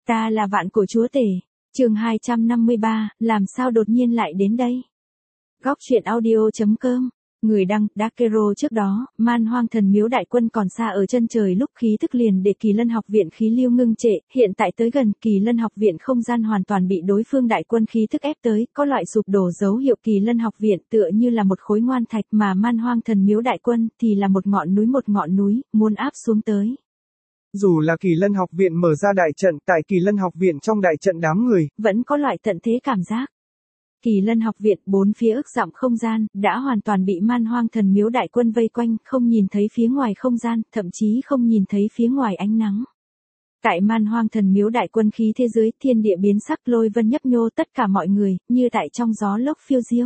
Ta là vạn cổ chúa tể. Chương 253, làm sao đột nhiên lại đến đây? Góc truyện audio.com. Người đăng, Dakero. Trước đó, Man Hoang Thần Miếu đại quân còn xa ở chân trời lúc khí tức liền để Kỳ Lân học viện khí lưu ngưng trệ, hiện tại tới gần Kỳ Lân học viện không gian hoàn toàn bị đối phương đại quân khí tức ép tới, có loại sụp đổ dấu hiệu. Kỳ Lân học viện tựa như là một khối ngoan thạch mà Man Hoang Thần Miếu đại quân thì là một ngọn núi, muốn áp xuống tới. Dù là Kỳ Lân học viện mở ra đại trận, tại Kỳ Lân học viện trong đại trận đám người, vẫn có loại tận thế cảm giác. Kỳ Lân học viện bốn phía ức dặm không gian, đã hoàn toàn bị Man Hoang Thần Miếu đại quân vây quanh, không nhìn thấy phía ngoài không gian, thậm chí không nhìn thấy phía ngoài ánh nắng. Tại Man Hoang Thần Miếu đại quân khí thế dưới, thiên địa biến sắc, lôi vân nhấp nhô, tất cả mọi người, như tại trong gió lốc phiêu diêu.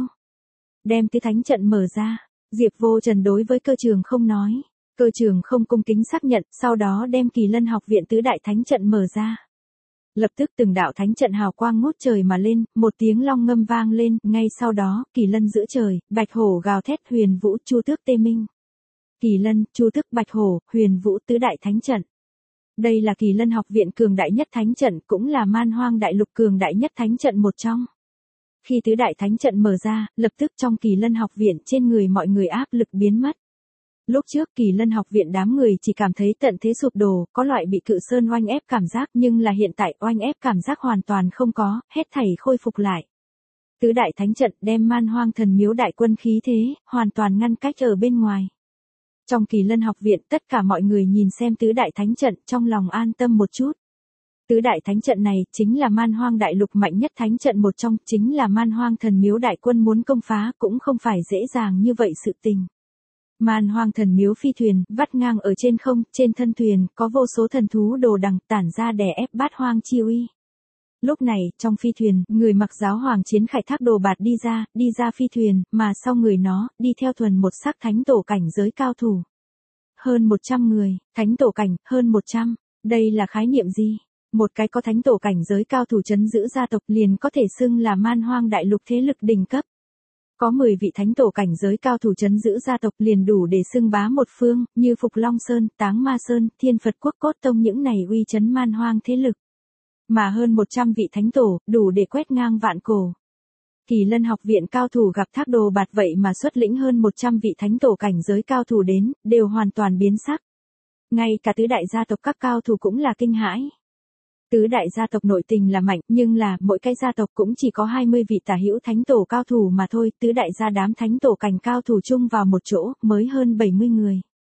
Đem tứ thánh trận mở ra, Diệp Vô Trần đối với Cơ Trường không nói. Cơ Trường không cung kính xác nhận, sau đó đem Kỳ Lân học viện tứ đại thánh trận mở ra. Lập tức từng đạo thánh trận hào quang ngút trời mà lên, một tiếng long ngâm vang lên, ngay sau đó, Kỳ Lân giữa trời, Bạch Hổ gào thét, Huyền Vũ, Chu Tước tê minh. Kỳ Lân, Chu Tước, Bạch Hổ, Huyền Vũ tứ đại thánh trận. Đây là Kỳ Lân học viện cường đại nhất thánh trận, cũng là Man Hoang đại lục cường đại nhất thánh trận một trong. Khi tứ đại thánh trận mở ra, lập tức trong Kỳ Lân học viện trên người mọi người áp lực biến mất. Lúc trước Kỳ Lân học viện đám người chỉ cảm thấy tận thế sụp đổ, có loại bị cự sơn oanh ép cảm giác, nhưng là hiện tại oanh ép cảm giác hoàn toàn không có, hết thảy khôi phục lại. Tứ đại thánh trận đem Man Hoang Thần Miếu đại quân khí thế, hoàn toàn ngăn cách ở bên ngoài. Trong Kỳ Lân học viện tất cả mọi người nhìn xem tứ đại thánh trận, trong lòng an tâm một chút. Tứ đại thánh trận này chính là Man Hoang đại lục mạnh nhất thánh trận một trong, chính là Man Hoang Thần Miếu đại quân muốn công phá cũng không phải dễ dàng như vậy sự tình. Man Hoang Thần Miếu phi thuyền, vắt ngang ở trên không, trên thân thuyền, có vô số thần thú đồ đằng, tản ra đè ép bát hoang chi uy. Lúc này, trong phi thuyền, người mặc giáo hoàng chiến khải Thác Đồ Bạt đi ra phi thuyền, mà sau người nó, đi theo thuần một sắc thánh tổ cảnh giới cao thủ. Hơn 100 người, thánh tổ cảnh, hơn 100, đây là khái niệm gì? Một cái có thánh tổ cảnh giới cao thủ trấn giữ gia tộc liền có thể xưng là Man Hoang đại lục thế lực đỉnh cấp. Có 10 vị thánh tổ cảnh giới cao thủ trấn giữ gia tộc liền đủ để xưng bá một phương, như Phục Long Sơn, Táng Ma Sơn, Thiên Phật Quốc Cốt Tông những này uy chấn man hoang thế lực. Mà hơn 100 vị thánh tổ, đủ để quét ngang vạn cổ. Kỳ Lân học viện cao thủ gặp Thác Đồ Bạt vậy mà xuất lĩnh hơn 100 vị thánh tổ cảnh giới cao thủ đến, đều hoàn toàn biến sắc. Ngay cả tứ đại gia tộc các cao thủ cũng là kinh hãi. Tứ đại gia tộc nội tình là mạnh, nhưng là, mỗi cái gia tộc cũng chỉ có 20 vị tả hữu thánh tổ cao thủ mà thôi, tứ đại gia đám thánh tổ cảnh cao thủ chung vào một chỗ, mới hơn 70 người.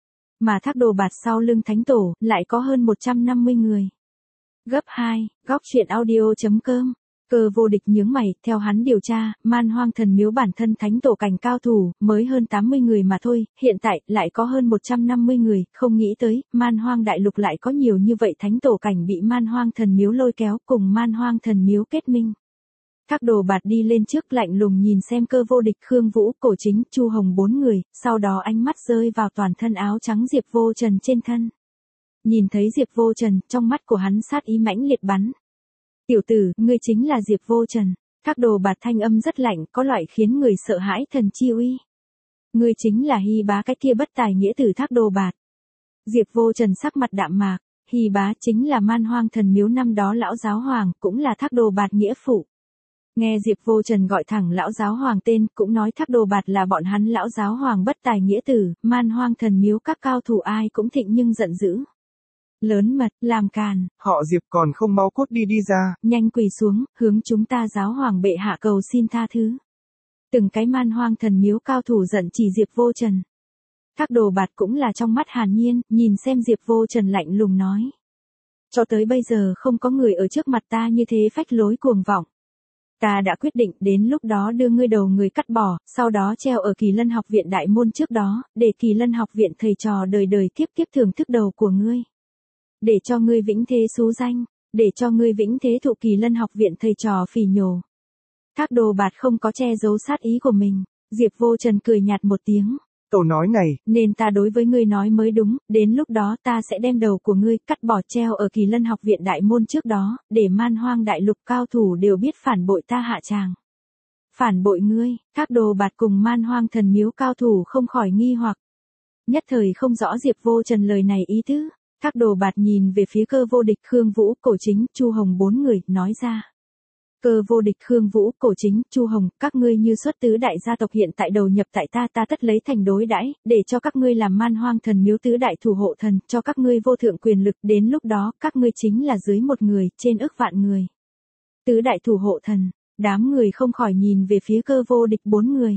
Mà Thác Đồ Bạt sau lưng thánh tổ, lại có hơn 150 người. Gấp 2, góc truyện audio.com. Cơ Vô Địch nhướng mày, theo hắn điều tra, Man Hoang Thần Miếu bản thân thánh tổ cảnh cao thủ, mới hơn 80 người mà thôi, hiện tại, lại có hơn 150 người, không nghĩ tới, Man Hoang đại lục lại có nhiều như vậy thánh tổ cảnh bị Man Hoang Thần Miếu lôi kéo, cùng Man Hoang Thần Miếu kết minh. Thác Đồ Bạt đi lên trước lạnh lùng nhìn xem Cơ Vô Địch, Khương Vũ, Cổ Chính, Chu Hồng 4 người, sau đó ánh mắt rơi vào toàn thân áo trắng Diệp Vô Trần trên thân. Nhìn thấy Diệp Vô Trần, trong mắt của hắn sát ý mãnh liệt bắn. Tiểu tử, ngươi chính là Diệp Vô Trần. Thác Đồ Bạt thanh âm rất lạnh, có loại khiến người sợ hãi thần chi uy. Ngươi chính là Hy Bá cái kia bất tài nghĩa tử Thác Đồ Bạt. Diệp Vô Trần sắc mặt đạm mạc, Hy Bá chính là Man Hoang Thần Miếu năm đó lão giáo hoàng, cũng là Thác Đồ Bạt nghĩa phụ. Nghe Diệp Vô Trần gọi thẳng lão giáo hoàng tên, cũng nói Thác Đồ Bạt là bọn hắn lão giáo hoàng bất tài nghĩa tử, Man Hoang Thần Miếu các cao thủ ai cũng thịnh nhưng giận dữ. Lớn mật, làm càn. Họ Diệp còn không mau cút đi ra. Nhanh quỳ xuống, hướng chúng ta giáo hoàng bệ hạ cầu xin tha thứ. Từng cái Man Hoang Thần Miếu cao thủ giận chỉ Diệp Vô Trần. Thác Đồ Bạt cũng là trong mắt hàn nhiên, nhìn xem Diệp Vô Trần lạnh lùng nói. Cho tới bây giờ không có người ở trước mặt ta như thế phách lối cuồng vọng. Ta đã quyết định đến lúc đó đưa ngươi đầu người cắt bỏ, sau đó treo ở Kỳ Lân học viện đại môn trước đó, để Kỳ Lân học viện thầy trò đời đời kiếp kiếp thưởng thức đầu của ngươi. Để cho ngươi vĩnh thế xú danh, để cho ngươi vĩnh thế thụ Kỳ Lân học viện thầy trò phỉ nhổ. Thác Đồ Bạt không có che giấu sát ý của mình, Diệp Vô Trần cười nhạt một tiếng. Tổ nói này, nên ta đối với ngươi nói mới đúng, đến lúc đó ta sẽ đem đầu của ngươi cắt bỏ treo ở Kỳ Lân học viện đại môn trước đó, để Man Hoang đại lục cao thủ đều biết phản bội ta hạ tràng. Phản bội ngươi, Thác Đồ Bạt cùng Man Hoang Thần Miếu cao thủ không khỏi nghi hoặc. Nhất thời không rõ Diệp Vô Trần lời này ý tứ. Các đồ bạt nhìn về phía Cơ Vô Địch, Khương Vũ, Cổ Chính, Chu Hồng bốn người, nói ra. Cơ Vô Địch, Khương Vũ, Cổ Chính, Chu Hồng, các ngươi như xuất tứ đại gia tộc hiện tại đầu nhập tại ta tất lấy thành đối đãi, để cho các ngươi làm Man Hoang Thần Miếu tứ đại thủ hộ thần, cho các ngươi vô thượng quyền lực, đến lúc đó, các ngươi chính là dưới một người, trên ức vạn người. Tứ đại thủ hộ thần, đám người không khỏi nhìn về phía Cơ Vô Địch bốn người.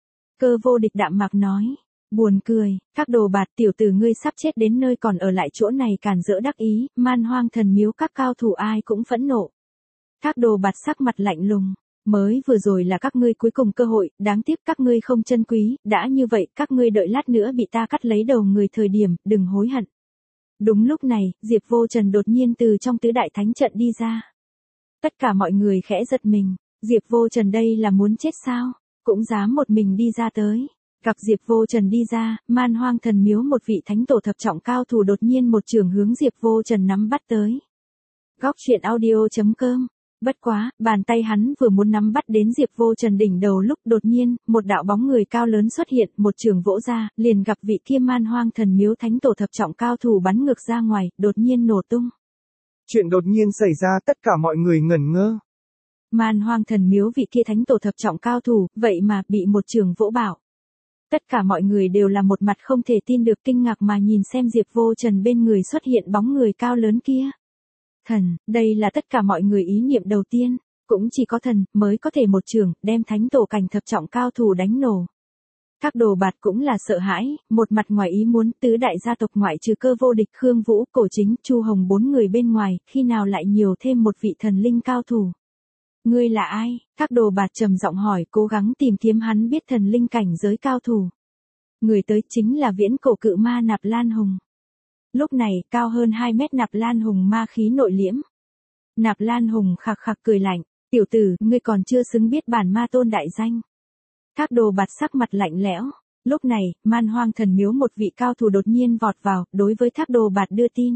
Cơ Vô Địch đạm mạc nói. Buồn cười, các đồ bạt, tiểu tử ngươi sắp chết đến nơi còn ở lại chỗ này càn rỡ đắc ý, Man Hoang Thần Miếu các cao thủ ai cũng phẫn nộ. Các đồ bạt sắc mặt lạnh lùng, mới vừa rồi là các ngươi cuối cùng cơ hội, đáng tiếc các ngươi không trân quý, đã như vậy các ngươi đợi lát nữa bị ta cắt lấy đầu người thời điểm, đừng hối hận. Đúng lúc này, Diệp Vô Trần đột nhiên từ trong tứ đại thánh trận đi ra. Tất cả mọi người khẽ giật mình, Diệp Vô Trần đây là muốn chết sao, cũng dám một mình đi ra tới. Gặp Diệp Vô Trần đi ra, Man Hoang Thần Miếu một vị thánh tổ thập trọng cao thủ đột nhiên một trường hướng Diệp Vô Trần nắm bắt tới. Góc truyện audio.com. Bất quá, bàn tay hắn vừa muốn nắm bắt đến Diệp Vô Trần đỉnh đầu lúc đột nhiên, một đạo bóng người cao lớn xuất hiện, một trường vỗ ra, liền gặp vị kia Man Hoang Thần Miếu thánh tổ thập trọng cao thủ bắn ngược ra ngoài, đột nhiên nổ tung. Chuyện đột nhiên xảy ra tất cả mọi người ngẩn ngơ. Man Hoang Thần Miếu vị kia thánh tổ thập trọng cao thủ, vậy mà bị một trường vỗ bạo. Tất cả mọi người đều là một mặt không thể tin được kinh ngạc mà nhìn xem Diệp Vô Trần bên người xuất hiện bóng người cao lớn kia. Thần, đây là tất cả mọi người ý niệm đầu tiên, cũng chỉ có thần mới có thể một trường đem thánh tổ cảnh thập trọng cao thủ đánh nổ. Các đồ bạt cũng là sợ hãi, một mặt ngoài ý muốn tứ đại gia tộc ngoại trừ Cơ Vô Địch, Khương Vũ, Cổ Chính, Chu Hồng bốn người bên ngoài, khi nào lại nhiều thêm một vị thần linh cao thủ. Ngươi là ai? Các đồ bạt trầm giọng hỏi, cố gắng tìm kiếm hắn biết thần linh cảnh giới cao thủ. Người tới chính là viễn cổ cự ma Nạp Lan Hùng. Lúc này, cao hơn 2 mét Nạp Lan Hùng ma khí nội liễm. Nạp Lan Hùng khạc khạc cười lạnh, tiểu tử, ngươi còn chưa xứng biết bản ma tôn đại danh. Các đồ bạt sắc mặt lạnh lẽo. Lúc này, Man Hoang Thần Miếu một vị cao thủ đột nhiên vọt vào, đối với Thác Đồ Bạt đưa tin.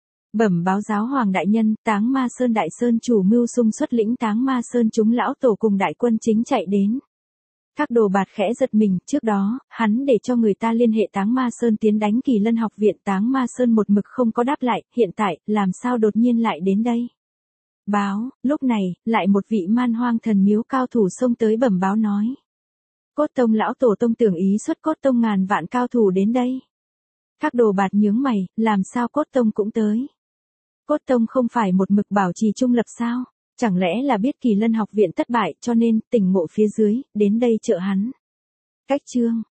Bẩm báo giáo hoàng đại nhân, Táng Ma Sơn đại sơn chủ Mưu Sung xuất lĩnh Táng Ma Sơn chúng lão tổ cùng đại quân chính chạy đến. Thác Đồ Bạt khẽ giật mình, trước đó, hắn để cho người ta liên hệ Táng Ma Sơn tiến đánh Kỳ Lân học viện, Táng Ma Sơn một mực không có đáp lại, hiện tại, làm sao đột nhiên lại đến đây? Báo, lúc này, lại một vị Man Hoang Thần Miếu cao thủ xông tới bẩm báo nói. Cốt Tông lão tổ tông tưởng ý xuất Cốt Tông ngàn vạn cao thủ đến đây. Thác Đồ Bạt nhướng mày, làm sao Cốt Tông cũng tới? Cốt Tông không phải một mực bảo trì trung lập sao? Chẳng lẽ là biết Kỳ Lân học viện thất bại cho nên tỉnh ngộ phía dưới, đến đây trợ hắn. Cách chương.